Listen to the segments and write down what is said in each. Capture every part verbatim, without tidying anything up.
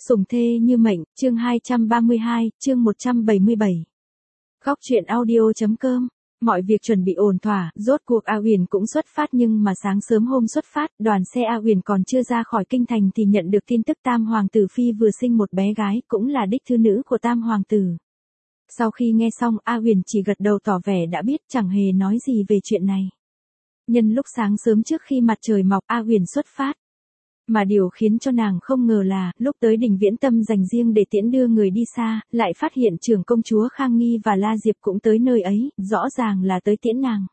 Sủng thê như mệnh, chương hai trăm ba mươi hai, chương một trăm bảy mươi bảy. Góc truyện audio.com. Mọi việc chuẩn bị ổn thỏa, rốt cuộc A Huyền cũng xuất phát nhưng mà sáng sớm hôm xuất phát, đoàn xe A Huyền còn chưa ra khỏi kinh thành thì nhận được tin tức Tam Hoàng tử Phi vừa sinh một bé gái, cũng là đích thư nữ của Tam Hoàng tử. Sau khi nghe xong, A Huyền chỉ gật đầu tỏ vẻ đã biết, chẳng hề nói gì về chuyện này. Nhân lúc sáng sớm trước khi mặt trời mọc, A Huyền xuất phát. Mà điều khiến cho nàng không ngờ là, lúc tới đỉnh Viễn Tâm dành riêng để tiễn đưa người đi xa, lại phát hiện trưởng công chúa Khang Nghi và La Diệp cũng tới nơi ấy, rõ ràng là tới tiễn nàng.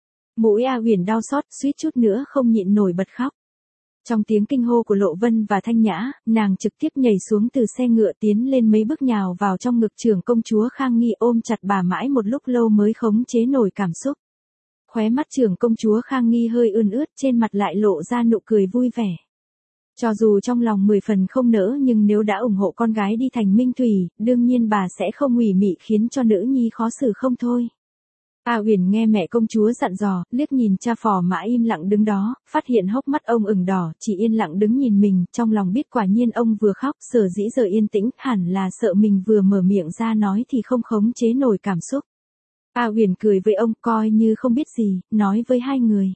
Mũi A Huyền đau xót, suýt chút nữa không nhịn nổi bật khóc. Trong tiếng kinh hô của Lộ Vân và Thanh Nhã, nàng trực tiếp nhảy xuống từ xe ngựa tiến lên mấy bước nhào vào trong ngực trưởng công chúa Khang Nghi, ôm chặt bà mãi một lúc lâu mới khống chế nổi cảm xúc. Khóe mắt trưởng công chúa Khang Nghi hơi ươn ướt, trên mặt lại lộ ra nụ cười vui vẻ. Cho dù trong lòng mười phần không nỡ nhưng nếu đã ủng hộ con gái đi thành Minh Thủy, đương nhiên bà sẽ không ủy mị khiến cho nữ nhi khó xử không thôi. A Huyền nghe mẹ công chúa dặn dò, liếc nhìn cha phò mã im lặng đứng đó, phát hiện hốc mắt ông ửng đỏ, chỉ yên lặng đứng nhìn mình, trong lòng biết quả nhiên ông vừa khóc, sở dĩ giờ yên tĩnh, hẳn là sợ mình vừa mở miệng ra nói thì không khống chế nổi cảm xúc. A Huyền cười với ông, coi như không biết gì, nói với hai người.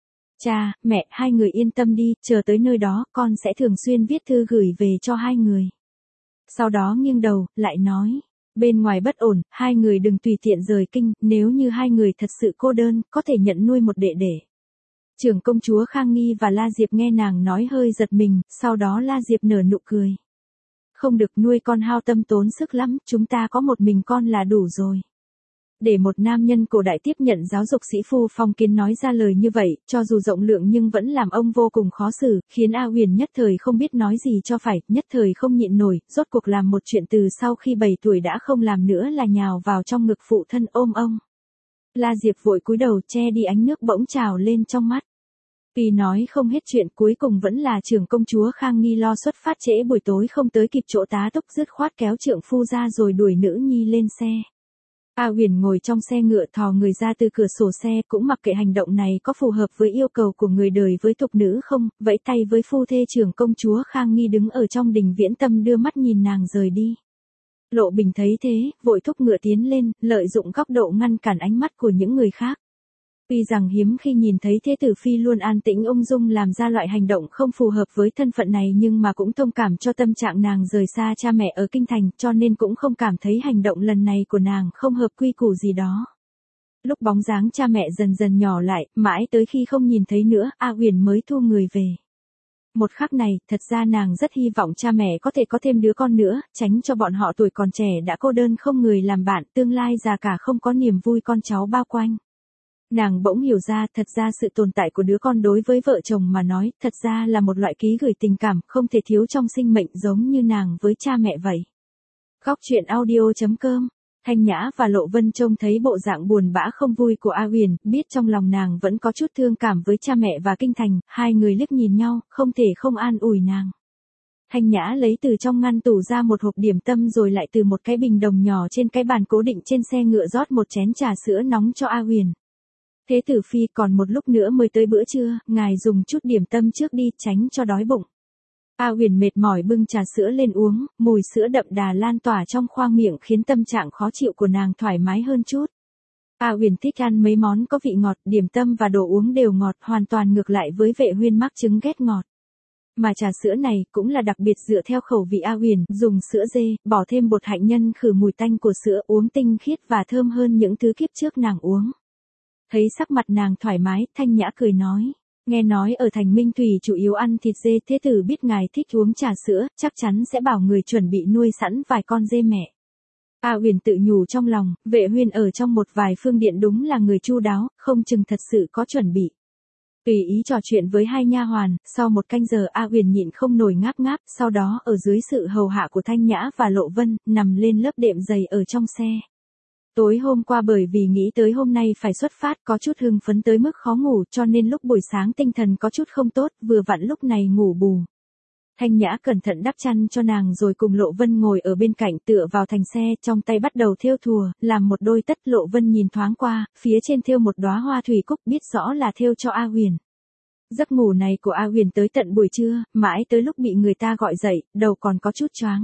Cha, mẹ, hai người yên tâm đi, chờ tới nơi đó, con sẽ thường xuyên viết thư gửi về cho hai người. Sau đó nghiêng đầu, lại nói, bên ngoài bất ổn, hai người đừng tùy tiện rời kinh, nếu như hai người thật sự cô đơn, có thể nhận nuôi một đệ đệ. Trưởng công chúa Khang Nghi và La Diệp nghe nàng nói hơi giật mình, sau đó La Diệp nở nụ cười. Không được, nuôi con hao tâm tốn sức lắm, chúng ta có một mình con là đủ rồi. Để một nam nhân cổ đại tiếp nhận giáo dục sĩ phu phong kiến nói ra lời như vậy, cho dù rộng lượng nhưng vẫn làm ông vô cùng khó xử, khiến A Huyền nhất thời không biết nói gì cho phải, nhất thời không nhịn nổi, rốt cuộc làm một chuyện từ sau khi bảy tuổi đã không làm nữa là nhào vào trong ngực phụ thân ôm ông. La Diệp vội cúi đầu che đi ánh nước bỗng trào lên trong mắt. Tuy nói không hết chuyện, cuối cùng vẫn là trưởng công chúa Khang Nghi lo xuất phát trễ buổi tối không tới kịp chỗ tá túc, dứt khoát kéo trượng phu ra rồi đuổi nữ nhi lên xe. A Huyền ngồi trong xe ngựa thò người ra từ cửa sổ xe, cũng mặc kệ hành động này có phù hợp với yêu cầu của người đời với tục nữ không, vẫy tay với phu thê trưởng công chúa Khang Nghi đứng ở trong đình Viễn Tâm đưa mắt nhìn nàng rời đi. Lộ Bình thấy thế, vội thúc ngựa tiến lên, lợi dụng góc độ ngăn cản ánh mắt của những người khác. Tuy rằng hiếm khi nhìn thấy thế tử phi luôn an tĩnh ung dung làm ra loại hành động không phù hợp với thân phận này, nhưng mà cũng thông cảm cho tâm trạng nàng rời xa cha mẹ ở kinh thành, cho nên cũng không cảm thấy hành động lần này của nàng không hợp quy củ gì đó. Lúc bóng dáng cha mẹ dần dần nhỏ lại, mãi tới khi không nhìn thấy nữa, A Huyền mới thu người về. Một khắc này, thật ra nàng rất hy vọng cha mẹ có thể có thêm đứa con nữa, tránh cho bọn họ tuổi còn trẻ đã cô đơn không người làm bạn, tương lai già cả không có niềm vui con cháu bao quanh. Nàng bỗng hiểu ra, thật ra sự tồn tại của đứa con đối với vợ chồng mà nói, thật ra là một loại ký gửi tình cảm, không thể thiếu trong sinh mệnh, giống như nàng với cha mẹ vậy. Góc truyện audio.com. Thanh Nhã và Lộ Vân trông thấy bộ dạng buồn bã không vui của A Huyền, biết trong lòng nàng vẫn có chút thương cảm với cha mẹ và kinh thành, hai người liếc nhìn nhau, không thể không an ủi nàng. Thanh Nhã lấy từ trong ngăn tủ ra một hộp điểm tâm rồi lại từ một cái bình đồng nhỏ trên cái bàn cố định trên xe ngựa rót một chén trà sữa nóng cho A Huyền. Thế tử phi, còn một lúc nữa mới tới bữa trưa, ngài dùng chút điểm tâm trước đi, tránh cho đói bụng. A Huyền mệt mỏi bưng trà sữa lên uống, mùi sữa đậm đà lan tỏa trong khoang miệng khiến tâm trạng khó chịu của nàng thoải mái hơn chút. A Huyền thích ăn mấy món có vị ngọt, điểm tâm và đồ uống đều ngọt, hoàn toàn ngược lại với Vệ Huyên mắc chứng ghét ngọt. Mà trà sữa này cũng là đặc biệt dựa theo khẩu vị A Huyền, dùng sữa dê, bỏ thêm bột hạnh nhân khử mùi tanh của sữa, uống tinh khiết và thơm hơn những thứ kiếp trước nàng uống. Thấy sắc mặt nàng thoải mái, Thanh Nhã cười nói, nghe nói ở thành Minh Thủy chủ yếu ăn thịt dê, thế tử biết ngài thích uống trà sữa, chắc chắn sẽ bảo người chuẩn bị nuôi sẵn vài con dê mẹ. A Huyền tự nhủ trong lòng, Vệ Huyên ở trong một vài phương điện đúng là người chu đáo, không chừng thật sự có chuẩn bị. Tùy ý trò chuyện với hai nha hoàn, sau một canh giờ A Huyền nhịn không nổi ngáp ngáp, sau đó ở dưới sự hầu hạ của Thanh Nhã và Lộ Vân, nằm lên lớp đệm dày ở trong xe. Tối hôm qua bởi vì nghĩ tới hôm nay phải xuất phát có chút hưng phấn tới mức khó ngủ, cho nên lúc buổi sáng tinh thần có chút không tốt, vừa vặn lúc này ngủ bù. Thanh Nhã cẩn thận đắp chăn cho nàng rồi cùng Lộ Vân ngồi ở bên cạnh tựa vào thành xe, trong tay bắt đầu thêu thùa, làm một đôi tất. Lộ Vân nhìn thoáng qua, phía trên thêu một đóa hoa thủy cúc, biết rõ là thêu cho A Huyền. Giấc ngủ này của A Huyền tới tận buổi trưa, mãi tới lúc bị người ta gọi dậy, đầu còn có chút choáng.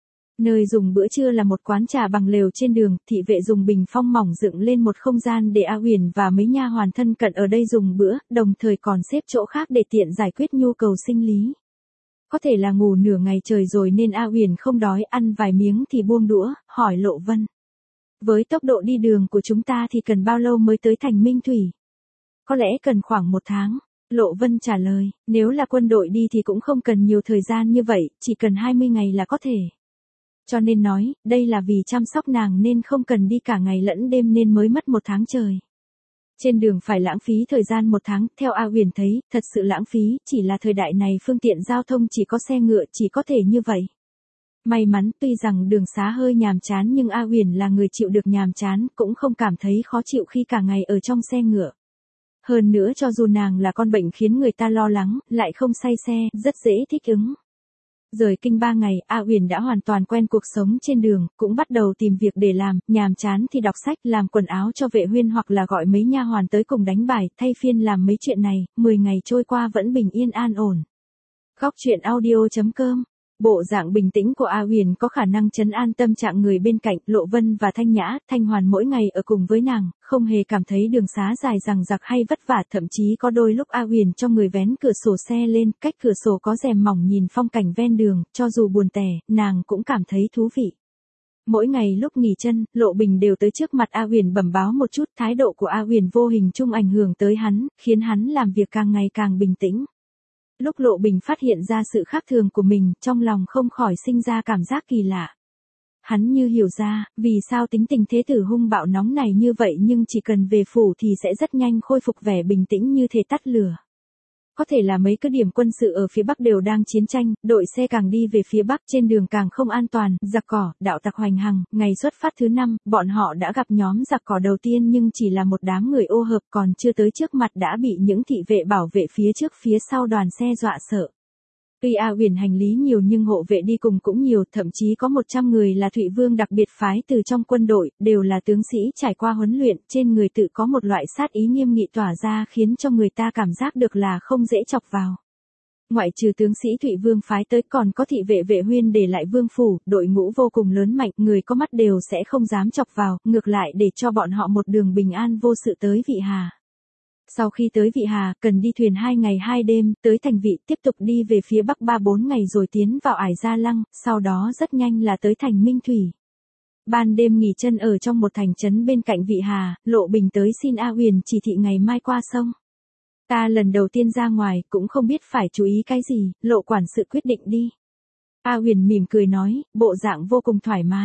Nơi dùng bữa trưa là một quán trà bằng lều trên đường, thị vệ dùng bình phong mỏng dựng lên một không gian để A Huyền và mấy nha hoàn thân cận ở đây dùng bữa, đồng thời còn xếp chỗ khác để tiện giải quyết nhu cầu sinh lý. Có thể là ngủ nửa ngày trời rồi nên A Huyền không đói, ăn vài miếng thì buông đũa, hỏi Lộ Vân. Với tốc độ đi đường của chúng ta thì cần bao lâu mới tới thành Minh Thủy? Có lẽ cần khoảng một tháng. Lộ Vân trả lời, nếu là quân đội đi thì cũng không cần nhiều thời gian như vậy, chỉ cần hai mươi ngày là có thể. Cho nên nói, đây là vì chăm sóc nàng nên không cần đi cả ngày lẫn đêm nên mới mất một tháng trời. Trên đường phải lãng phí thời gian một tháng, theo A Huyền thấy, thật sự lãng phí, chỉ là thời đại này phương tiện giao thông chỉ có xe ngựa, chỉ có thể như vậy. May mắn, tuy rằng đường xá hơi nhàm chán nhưng A Huyền là người chịu được nhàm chán, cũng không cảm thấy khó chịu khi cả ngày ở trong xe ngựa. Hơn nữa cho dù nàng là con bệnh khiến người ta lo lắng, lại không say xe, rất dễ thích ứng. Rời kinh ba ngày, A Huyền đã hoàn toàn quen cuộc sống trên đường, cũng bắt đầu tìm việc để làm, nhàm chán thì đọc sách, làm quần áo cho vệ huyên hoặc là gọi mấy nha hoàn tới cùng đánh bài, thay phiên làm mấy chuyện này, mười ngày trôi qua vẫn bình yên an ổn. Góc truyện audio chấm com. Bộ dạng bình tĩnh của A Huyền có khả năng trấn an tâm trạng người bên cạnh, Lộ Vân và Thanh Nhã, Thanh Hoàn mỗi ngày ở cùng với nàng, không hề cảm thấy đường xá dài dằng dặc hay vất vả, thậm chí có đôi lúc A Huyền cho người vén cửa sổ xe lên, cách cửa sổ có rèm mỏng nhìn phong cảnh ven đường, cho dù buồn tẻ, nàng cũng cảm thấy thú vị. Mỗi ngày lúc nghỉ chân, Lộ Bình đều tới trước mặt A Huyền bẩm báo một chút, thái độ của A Huyền vô hình chung ảnh hưởng tới hắn, khiến hắn làm việc càng ngày càng bình tĩnh. Lúc Lộ Bình phát hiện ra sự khác thường của mình, trong lòng không khỏi sinh ra cảm giác kỳ lạ. Hắn như hiểu ra, vì sao tính tình thế tử hung bạo nóng này như vậy nhưng chỉ cần về phủ thì sẽ rất nhanh khôi phục vẻ bình tĩnh như thể tắt lửa. Có thể là mấy cái điểm quân sự ở phía Bắc đều đang chiến tranh, đội xe càng đi về phía Bắc trên đường càng không an toàn, giặc cỏ, đạo tặc hoành hành, ngày xuất phát thứ năm, bọn họ đã gặp nhóm giặc cỏ đầu tiên nhưng chỉ là một đám người ô hợp còn chưa tới trước mặt đã bị những thị vệ bảo vệ phía trước phía sau đoàn xe dọa sợ. Tuy A Huyền hành lý nhiều nhưng hộ vệ đi cùng cũng nhiều, thậm chí có một trăm người là Thụy Vương đặc biệt phái từ trong quân đội, đều là tướng sĩ trải qua huấn luyện, trên người tự có một loại sát ý nghiêm nghị tỏa ra khiến cho người ta cảm giác được là không dễ chọc vào. Ngoại trừ tướng sĩ Thụy Vương phái tới còn có thị vệ vệ huyên để lại vương phủ, đội ngũ vô cùng lớn mạnh, người có mắt đều sẽ không dám chọc vào, ngược lại để cho bọn họ một đường bình an vô sự tới Vị Hà. Sau khi tới Vị Hà, cần đi thuyền hai ngày hai đêm, tới thành Vị, tiếp tục đi về phía Bắc ba bốn ngày rồi tiến vào Ải Gia Lăng, sau đó rất nhanh là tới thành Minh Thủy. Ban đêm nghỉ chân ở trong một thành trấn bên cạnh Vị Hà, Lộ Bình tới xin A Huyền chỉ thị ngày mai qua sông. Ta lần đầu tiên ra ngoài, cũng không biết phải chú ý cái gì, Lộ quản sự quyết định đi. A Huyền mỉm cười nói, bộ dạng vô cùng thoải mái.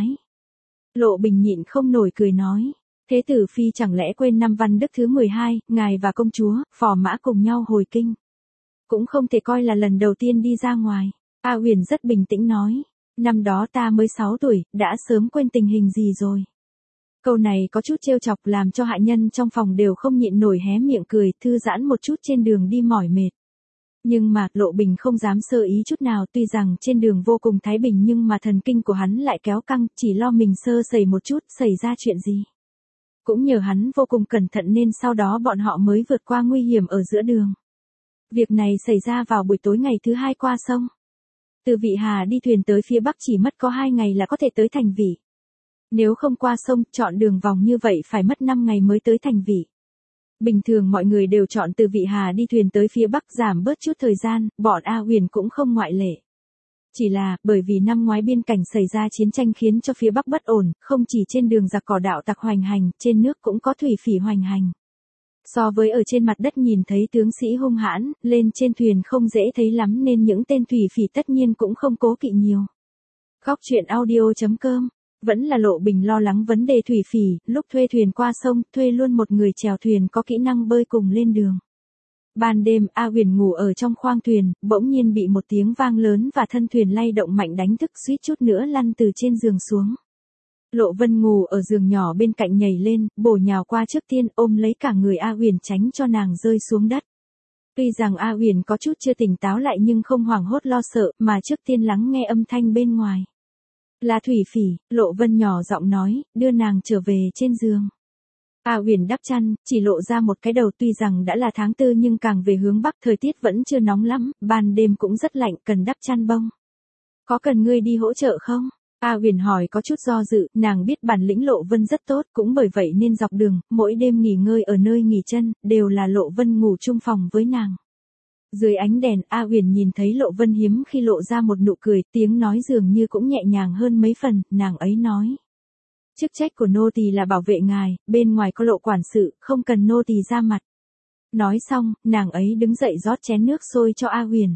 Lộ Bình nhịn không nổi cười nói. Thế tử phi chẳng lẽ quên năm văn đức thứ mười hai, ngài và công chúa, phò mã cùng nhau hồi kinh. Cũng không thể coi là lần đầu tiên đi ra ngoài. A Huyền rất bình tĩnh nói. Năm đó ta mới sáu tuổi, đã sớm quên tình hình gì rồi. Câu này có chút trêu chọc làm cho hạ nhân trong phòng đều không nhịn nổi hé miệng cười, thư giãn một chút trên đường đi mỏi mệt. Nhưng mà, Lộ Bình không dám sơ ý chút nào, tuy rằng trên đường vô cùng thái bình nhưng mà thần kinh của hắn lại kéo căng, chỉ lo mình sơ sẩy một chút, xảy ra chuyện gì. Cũng nhờ hắn vô cùng cẩn thận nên sau đó bọn họ mới vượt qua nguy hiểm ở giữa đường. Việc này xảy ra vào buổi tối ngày thứ hai qua sông. Từ Vị Hà đi thuyền tới phía Bắc chỉ mất có hai ngày là có thể tới thành Vị. Nếu không qua sông, chọn đường vòng như vậy phải mất năm ngày mới tới thành Vị. Bình thường mọi người đều chọn từ Vị Hà đi thuyền tới phía Bắc giảm bớt chút thời gian, bọn A Huyền cũng không ngoại lệ. Chỉ là, bởi vì năm ngoái biên cảnh xảy ra chiến tranh khiến cho phía Bắc bất ổn, không chỉ trên đường giặc cỏ đạo tặc hoành hành, trên nước cũng có thủy phỉ hoành hành. So với ở trên mặt đất nhìn thấy tướng sĩ hung hãn, lên trên thuyền không dễ thấy lắm nên những tên thủy phỉ tất nhiên cũng không cố kỵ nhiều. Góc truyện audio chấm com. Vẫn là Lộ Bình lo lắng vấn đề thủy phỉ, lúc thuê thuyền qua sông, thuê luôn một người chèo thuyền có kỹ năng bơi cùng lên đường. Ban đêm, A Huyền ngủ ở trong khoang thuyền, bỗng nhiên bị một tiếng vang lớn và thân thuyền lay động mạnh đánh thức suýt chút nữa lăn từ trên giường xuống. Lộ Vân ngủ ở giường nhỏ bên cạnh nhảy lên, bổ nhào qua trước tiên ôm lấy cả người A Huyền tránh cho nàng rơi xuống đất. Tuy rằng A Huyền có chút chưa tỉnh táo lại nhưng không hoảng hốt lo sợ, mà trước tiên lắng nghe âm thanh bên ngoài. Là thủy phỉ, Lộ Vân nhỏ giọng nói, đưa nàng trở về trên giường. A Uyển đắp chăn, chỉ lộ ra một cái đầu, tuy rằng đã là tháng tư nhưng càng về hướng bắc thời tiết vẫn chưa nóng lắm, ban đêm cũng rất lạnh, cần đắp chăn bông. Có cần ngươi đi hỗ trợ không? A Uyển hỏi có chút do dự, nàng biết bản lĩnh Lộ Vân rất tốt, cũng bởi vậy nên dọc đường, mỗi đêm nghỉ ngơi ở nơi nghỉ chân, đều là Lộ Vân ngủ chung phòng với nàng. Dưới ánh đèn, A Uyển nhìn thấy Lộ Vân hiếm khi lộ ra một nụ cười, tiếng nói dường như cũng nhẹ nhàng hơn mấy phần, nàng ấy nói. Chức trách của nô tỳ là bảo vệ ngài, bên ngoài có Lộ quản sự, không cần nô tỳ ra mặt. Nói xong, nàng ấy đứng dậy rót chén nước sôi cho A Uyển.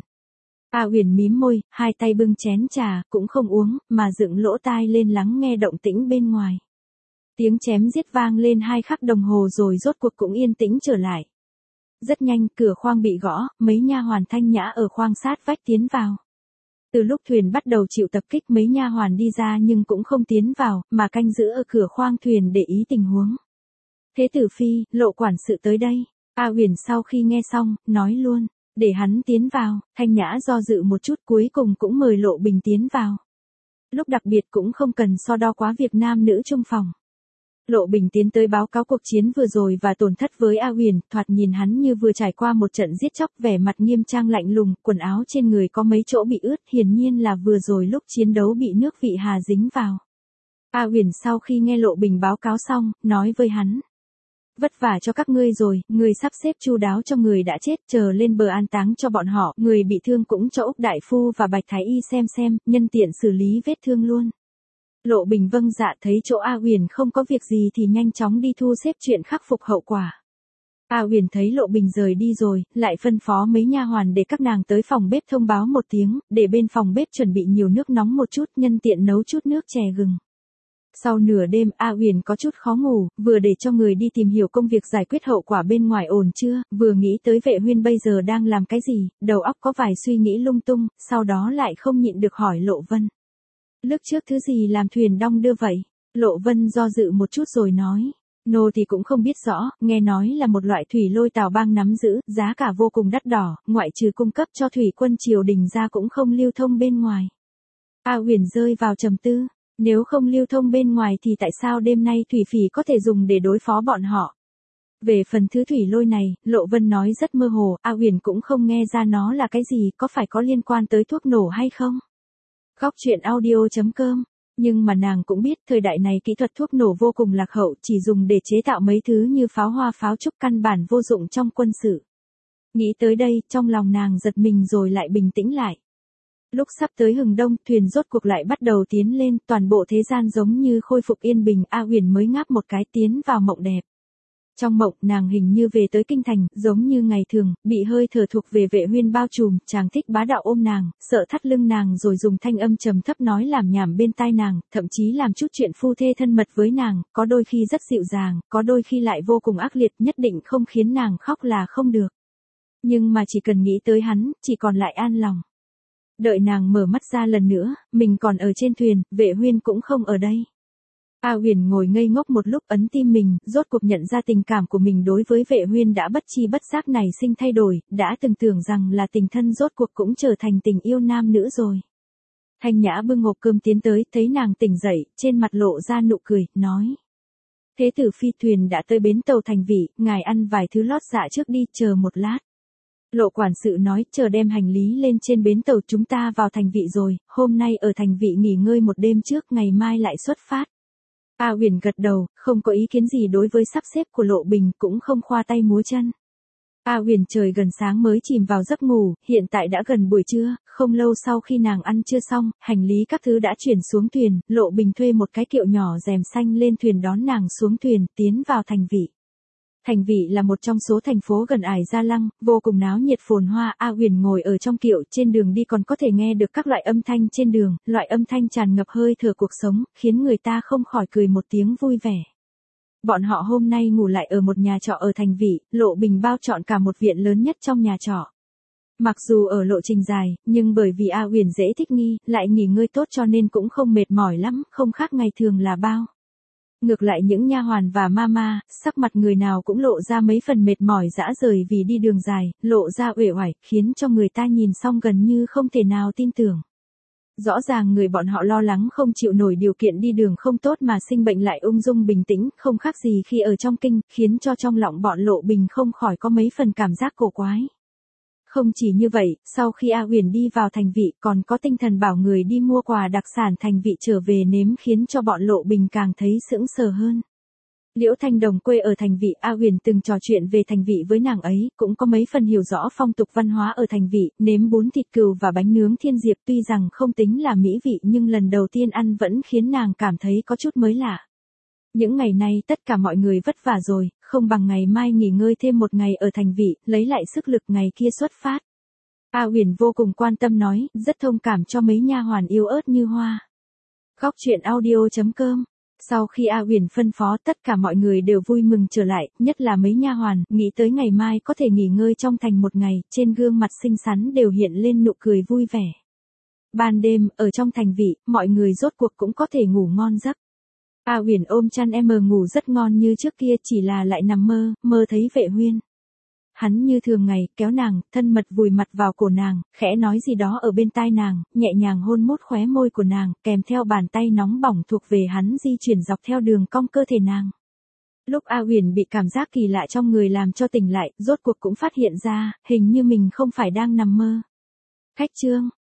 A Uyển mím môi, hai tay bưng chén trà, cũng không uống, mà dựng lỗ tai lên lắng nghe động tĩnh bên ngoài. Tiếng chém giết vang lên hai khắc đồng hồ rồi rốt cuộc cũng yên tĩnh trở lại. Rất nhanh, cửa khoang bị gõ, mấy nha hoàn thanh nhã ở khoang sát vách tiến vào. Từ lúc thuyền bắt đầu chịu tập kích, mấy nha hoàn đi ra nhưng cũng không tiến vào, mà canh giữ ở cửa khoang thuyền để ý tình huống. Thế tử phi, Lộ quản sự tới đây. A Uyển sau khi nghe xong, nói luôn, để hắn tiến vào. Thanh nhã do dự một chút, cuối cùng cũng mời Lộ Bình tiến vào. Lúc đặc biệt cũng không cần so đo quá việc nam nữ chung phòng. Lộ Bình tiến tới báo cáo cuộc chiến vừa rồi và tổn thất với A Uyển, thoạt nhìn hắn như vừa trải qua một trận giết chóc, vẻ mặt nghiêm trang lạnh lùng, quần áo trên người có mấy chỗ bị ướt, hiển nhiên là vừa rồi lúc chiến đấu bị nước vị hà dính vào. A Uyển sau khi nghe Lộ Bình báo cáo xong, nói với hắn. Vất vả cho các ngươi rồi, người sắp xếp chu đáo cho người đã chết, chờ lên bờ an táng cho bọn họ, người bị thương cũng cho Úc Đại Phu và Bạch Thái Y xem xem, nhân tiện xử lý vết thương luôn. Lộ Bình vâng dạ, thấy chỗ A Uyển không có việc gì thì nhanh chóng đi thu xếp chuyện khắc phục hậu quả. A Uyển thấy Lộ Bình rời đi rồi, lại phân phó mấy nha hoàn để các nàng tới phòng bếp thông báo một tiếng, để bên phòng bếp chuẩn bị nhiều nước nóng một chút, nhân tiện nấu chút nước chè gừng. Sau nửa đêm, A Uyển có chút khó ngủ, vừa để cho người đi tìm hiểu công việc giải quyết hậu quả bên ngoài ổn chưa, vừa nghĩ tới Vệ Huyên bây giờ đang làm cái gì, đầu óc có vài suy nghĩ lung tung, sau đó lại không nhịn được hỏi Lộ Vân. Lúc trước thứ gì làm thuyền đong đưa vậy? Lộ Vân do dự một chút rồi nói. Nô thì cũng không biết rõ, nghe nói là một loại thủy lôi Tào Bang nắm giữ, giá cả vô cùng đắt đỏ, ngoại trừ cung cấp cho thủy quân triều đình ra cũng không lưu thông bên ngoài. A Uyển rơi vào trầm tư, nếu không lưu thông bên ngoài thì tại sao đêm nay thủy phỉ có thể dùng để đối phó bọn họ? Về phần thứ thủy lôi này, Lộ Vân nói rất mơ hồ, A Uyển cũng không nghe ra nó là cái gì, có phải có liên quan tới thuốc nổ hay không? Góc truyện audio chấm com. Nhưng mà nàng cũng biết thời đại này kỹ thuật thuốc nổ vô cùng lạc hậu, chỉ dùng để chế tạo mấy thứ như pháo hoa pháo trúc căn bản vô dụng trong quân sự. Nghĩ tới đây, trong lòng nàng giật mình rồi lại bình tĩnh lại. Lúc sắp tới hừng đông, thuyền rốt cuộc lại bắt đầu tiến lên, toàn bộ thế gian giống như khôi phục yên bình, A Uyển mới ngáp một cái tiến vào mộng đẹp. Trong mộng, nàng hình như về tới kinh thành, giống như ngày thường, bị hơi thở thuộc về Vệ Huyên bao trùm, chàng thích bá đạo ôm nàng, sợ thắt lưng nàng rồi dùng thanh âm trầm thấp nói làm nhảm bên tai nàng, thậm chí làm chút chuyện phu thê thân mật với nàng, có đôi khi rất dịu dàng, có đôi khi lại vô cùng ác liệt, nhất định không khiến nàng khóc là không được. Nhưng mà chỉ cần nghĩ tới hắn, chỉ còn lại an lòng. Đợi nàng mở mắt ra lần nữa, mình còn ở trên thuyền, Vệ Huyên cũng không ở đây. A Uyển ngồi ngây ngốc một lúc, ấn tim mình, rốt cuộc nhận ra tình cảm của mình đối với Vệ Huyên đã bất chi bất giác nảy sinh thay đổi, đã từng tưởng rằng là tình thân rốt cuộc cũng trở thành tình yêu nam nữ rồi. Thanh Nhã bưng hộp cơm tiến tới, thấy nàng tỉnh dậy, trên mặt lộ ra nụ cười, nói. Thế tử phi, thuyền đã tới bến tàu Thành Vị, ngài ăn vài thứ lót dạ trước đi, chờ một lát. Lộ quản sự nói, chờ đem hành lý lên trên bến tàu, chúng ta vào Thành Vị rồi, hôm nay ở Thành Vị nghỉ ngơi một đêm trước, ngày mai lại xuất phát. A Uyển gật đầu, không có ý kiến gì đối với sắp xếp của Lộ Bình, cũng không khoa tay múa chân. A Uyển trời gần sáng mới chìm vào giấc ngủ, hiện tại đã gần buổi trưa, không lâu sau khi nàng ăn trưa xong, hành lý các thứ đã chuyển xuống thuyền, Lộ Bình thuê một cái kiệu nhỏ rèm xanh lên thuyền đón nàng xuống thuyền, tiến vào Thành Vị. Thành Vị là một trong số thành phố gần Ải Gia Lăng, vô cùng náo nhiệt phồn hoa. A Uyển ngồi ở trong kiệu, trên đường đi còn có thể nghe được các loại âm thanh trên đường, loại âm thanh tràn ngập hơi thở cuộc sống, khiến người ta không khỏi cười một tiếng vui vẻ. Bọn họ hôm nay ngủ lại ở một nhà trọ ở Thành Vị, Lộ Bình bao trọn cả một viện lớn nhất trong nhà trọ. Mặc dù ở lộ trình dài, nhưng bởi vì A Uyển dễ thích nghi, lại nghỉ ngơi tốt cho nên cũng không mệt mỏi lắm, không khác ngày thường là bao. Ngược lại những nha hoàn và mama, sắc mặt người nào cũng lộ ra mấy phần mệt mỏi rã rời vì đi đường dài, lộ ra uể oải, khiến cho người ta nhìn xong gần như không thể nào tin tưởng. Rõ ràng người bọn họ lo lắng không chịu nổi điều kiện đi đường không tốt mà sinh bệnh lại ung dung bình tĩnh, không khác gì khi ở trong kinh, khiến cho trong lòng bọn Lộ Bình không khỏi có mấy phần cảm giác cổ quái. Không chỉ như vậy, sau khi A Uyển đi vào thành vị còn có tinh thần bảo người đi mua quà đặc sản thành vị trở về nếm khiến cho bọn Lộ Bình càng thấy sững sờ hơn. Liễu Thanh Đồng quê ở thành vị, A Uyển từng trò chuyện về thành vị với nàng ấy, cũng có mấy phần hiểu rõ phong tục văn hóa ở thành vị, nếm bún thịt cừu và bánh nướng thiên diệp tuy rằng không tính là mỹ vị nhưng lần đầu tiên ăn vẫn khiến nàng cảm thấy có chút mới lạ. Những ngày nay tất cả mọi người vất vả rồi, không bằng ngày mai nghỉ ngơi thêm một ngày ở thành vị, lấy lại sức lực ngày kia xuất phát. A Uyển vô cùng quan tâm nói, rất thông cảm cho mấy nha hoàn yếu ớt như Hoa. Góc truyện audio chấm com. Sau khi A Uyển phân phó, tất cả mọi người đều vui mừng trở lại, nhất là mấy nha hoàn, nghĩ tới ngày mai có thể nghỉ ngơi trong thành một ngày, trên gương mặt xinh xắn đều hiện lên nụ cười vui vẻ. Ban đêm, ở trong thành vị, mọi người rốt cuộc cũng có thể ngủ ngon giấc. A Uyển ôm chăn em ngủ rất ngon như trước kia, chỉ là lại nằm mơ, mơ thấy Vệ Huyên. Hắn như thường ngày, kéo nàng, thân mật vùi mặt vào cổ nàng, khẽ nói gì đó ở bên tai nàng, nhẹ nhàng hôn mút khóe môi của nàng, kèm theo bàn tay nóng bỏng thuộc về hắn di chuyển dọc theo đường cong cơ thể nàng. Lúc A Uyển bị cảm giác kỳ lạ trong người làm cho tỉnh lại, rốt cuộc cũng phát hiện ra, hình như mình không phải đang nằm mơ. Khách trương,